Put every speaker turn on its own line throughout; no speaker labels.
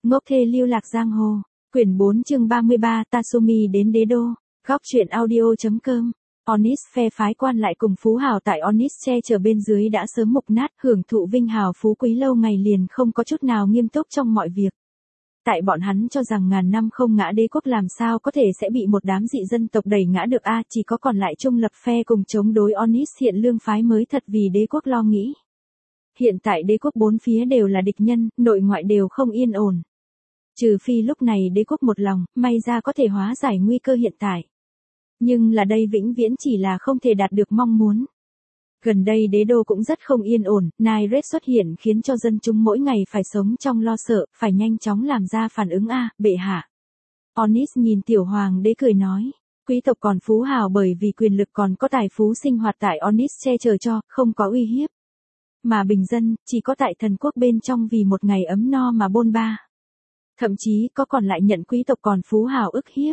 Ngốc thê lưu lạc giang hồ. Quyển 4 chương 33 Tasumi đến đế đô. Góc truyện audio.com. Onis phe phái quan lại cùng phú hào tại Onis che chở bên dưới đã sớm mục nát, hưởng thụ vinh hào phú quý lâu ngày liền không có chút nào nghiêm túc trong mọi việc. Tại bọn hắn cho rằng ngàn năm không ngã đế quốc làm sao có thể sẽ bị một đám dị dân tộc đẩy ngã được chỉ có còn lại trung lập phe cùng chống đối Onis hiện lương phái mới thật vì đế quốc lo nghĩ. Hiện tại đế quốc bốn phía đều là địch nhân, nội ngoại đều không yên ổn. Trừ phi lúc này đế quốc một lòng, may ra có thể hóa giải nguy cơ hiện tại. Nhưng là đây vĩnh viễn chỉ là không thể đạt được mong muốn. Gần đây đế đô cũng rất không yên ổn, Nairet xuất hiện khiến cho dân chúng mỗi ngày phải sống trong lo sợ, phải nhanh chóng làm ra phản ứng bệ hạ. Onis nhìn tiểu hoàng đế cười nói, quý tộc còn phú hào bởi vì quyền lực còn có tài phú sinh hoạt tại Onis che chở cho, không có uy hiếp. Mà bình dân, chỉ có tại thần quốc bên trong vì một ngày ấm no mà bôn ba. Thậm chí có còn lại nhận quý tộc còn phú hào ức hiếp.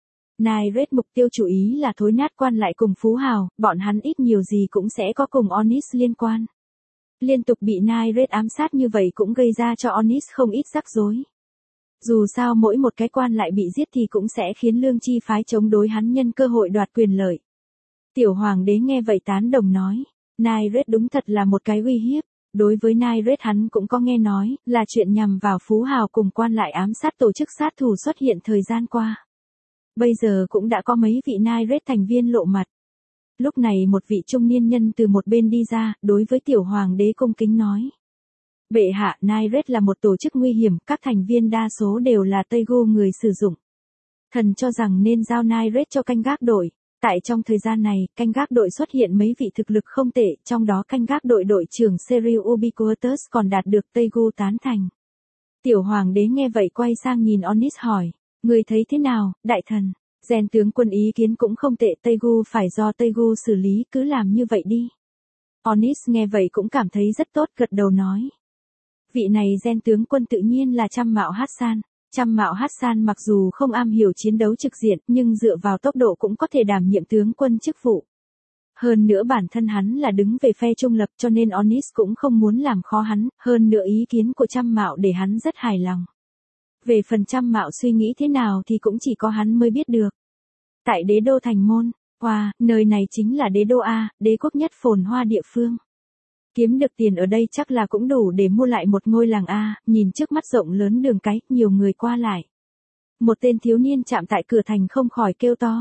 Nairet mục tiêu chủ ý là thối nát quan lại cùng phú hào, bọn hắn ít nhiều gì cũng sẽ có cùng Onis liên quan. Liên tục bị Nairet ám sát như vậy cũng gây ra cho Onis không ít rắc rối. Dù sao mỗi một cái quan lại bị giết thì cũng sẽ khiến lương chi phái chống đối hắn nhân cơ hội đoạt quyền lợi. Tiểu hoàng đế nghe vậy tán đồng nói, Nairet đúng thật là một cái uy hiếp. Đối với Nairet hắn cũng có nghe nói, là chuyện nhằm vào phú hào cùng quan lại ám sát tổ chức sát thủ xuất hiện thời gian qua. Bây giờ cũng đã có mấy vị Nairet thành viên lộ mặt. Lúc này một vị trung niên nhân từ một bên đi ra, đối với tiểu hoàng đế cung kính nói. Bệ hạ, Nairet là một tổ chức nguy hiểm, các thành viên đa số đều là Tây Gu người sử dụng. Thần cho rằng nên giao Nairet cho canh gác đội. Tại trong thời gian này, canh gác đội xuất hiện mấy vị thực lực không tệ, trong đó canh gác đội đội trưởng Serial Ubiquitous còn đạt được Tây Gu tán thành. Tiểu hoàng đế nghe vậy quay sang nhìn Onis hỏi, người thấy thế nào, đại thần? Gen tướng quân ý kiến cũng không tệ, Tây Gu phải do Tây Gu xử lý, cứ làm như vậy đi. Onis nghe vậy cũng cảm thấy rất tốt, gật đầu nói. Vị này Gen tướng quân tự nhiên là Trăm Mạo Hassan. Trăm Mạo Hassan mặc dù không am hiểu chiến đấu trực diện, nhưng dựa vào tốc độ cũng có thể đảm nhiệm tướng quân chức vụ. Hơn nữa bản thân hắn là đứng về phe trung lập cho nên Onis cũng không muốn làm khó hắn, hơn nữa ý kiến của Trăm Mạo để hắn rất hài lòng. Về phần Trăm Mạo suy nghĩ thế nào thì cũng chỉ có hắn mới biết được. Tại đế đô thành môn, nơi này chính là đế đô đế quốc nhất phồn hoa địa phương. Kiếm được tiền ở đây chắc là cũng đủ để mua lại một ngôi làng nhìn trước mắt rộng lớn đường cái, nhiều người qua lại. Một tên thiếu niên chạm tại cửa thành không khỏi kêu to.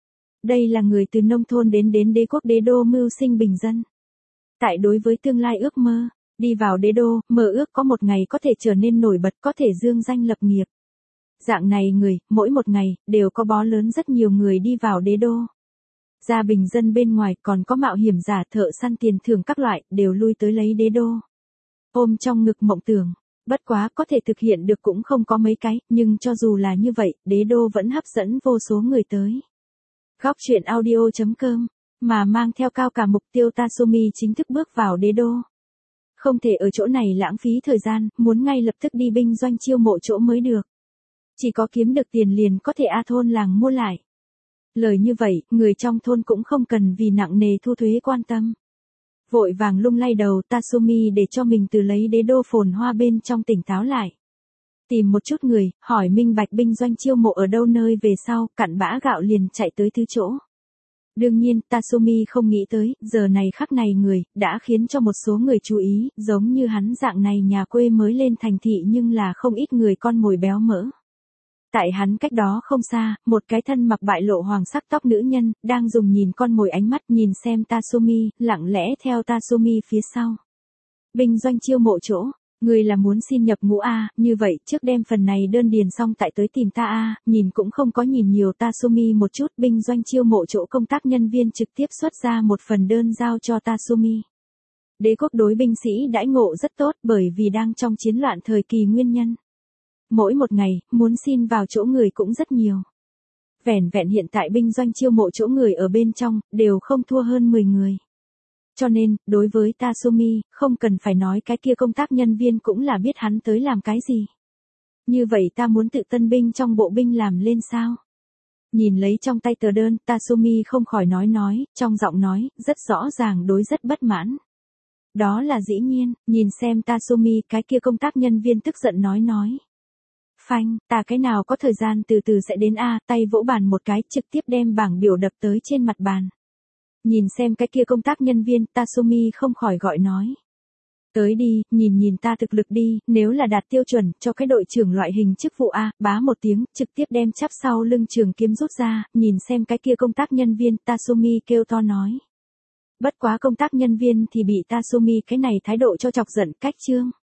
Đây là người từ nông thôn đến đế quốc đế đô mưu sinh bình dân. Tại đối với tương lai ước mơ, đi vào đế đô, mơ ước có một ngày có thể trở nên nổi bật, có thể dương danh lập nghiệp. Dạng này người, mỗi một ngày, đều có bó lớn rất nhiều người đi vào đế đô. Gia bình dân bên ngoài còn có mạo hiểm giả, thợ săn tiền thưởng các loại, đều lui tới lấy đế đô. Ôm trong ngực mộng tưởng, bất quá có thể thực hiện được cũng không có mấy cái, nhưng cho dù là như vậy, đế đô vẫn hấp dẫn vô số người tới. Góc truyện audio.com, mà mang theo cao cả mục tiêu Tasumi chính thức bước vào đế đô. Không thể ở chỗ này lãng phí thời gian, muốn ngay lập tức đi binh doanh chiêu mộ chỗ mới được. Chỉ có kiếm được tiền liền có thể thôn làng mua lại. Lời như vậy, người trong thôn cũng không cần vì nặng nề thu thuế quan tâm. Vội vàng lung lay đầu Tasumi để cho mình từ lấy đế đô phồn hoa bên trong tỉnh táo lại. Tìm một chút người, hỏi minh bạch binh doanh chiêu mộ ở đâu nơi về sau, cặn bã gạo liền chạy tới thứ chỗ. Đương nhiên, Tasumi không nghĩ tới, giờ này khắc này người, đã khiến cho một số người chú ý, giống như hắn dạng này nhà quê mới lên thành thị nhưng là không ít người con mồi béo mỡ. Tại hắn cách đó không xa, một cái thân mặc bại lộ hoàng sắc tóc nữ nhân, đang dùng nhìn con mồi ánh mắt nhìn xem Tasumi, lặng lẽ theo Tasumi phía sau. Binh doanh chiêu mộ chỗ, người là muốn xin nhập ngũ như vậy trước đem phần này đơn điền xong tại tới tìm ta nhìn cũng không có nhìn nhiều Tasumi một chút, binh doanh chiêu mộ chỗ công tác nhân viên trực tiếp xuất ra một phần đơn giao cho Tasumi. Đế quốc đối binh sĩ đãi ngộ rất tốt bởi vì đang trong chiến loạn thời kỳ nguyên nhân. Mỗi một ngày, muốn xin vào chỗ người cũng rất nhiều. Vẻn vẹn hiện tại binh doanh chiêu mộ chỗ người ở bên trong, đều không thua hơn 10 người. Cho nên, đối với Tasumi, không cần phải nói cái kia công tác nhân viên cũng là biết hắn tới làm cái gì. Như vậy ta muốn tự tân binh trong bộ binh làm lên sao? Nhìn lấy trong tay tờ đơn, Tasumi không khỏi nói, trong giọng nói, rất rõ ràng đối rất bất mãn. Đó là dĩ nhiên, nhìn xem Tasumi cái kia công tác nhân viên tức giận nói. phanh, ta cái nào có thời gian từ từ sẽ đến a, tay vỗ bàn một cái, trực tiếp đem bảng biểu đập tới trên mặt bàn. Nhìn xem cái kia công tác nhân viên, Tasumi không khỏi gọi nói. Tới đi, nhìn nhìn ta thực lực đi, nếu là đạt tiêu chuẩn, cho cái đội trưởng loại hình chức vụ A, bá một tiếng, trực tiếp đem chắp sau lưng trường kiếm rút ra, nhìn xem cái kia công tác nhân viên, Tasumi kêu to nói. Bất quá công tác nhân viên thì bị Tasumi cái này thái độ cho chọc giận cách chương.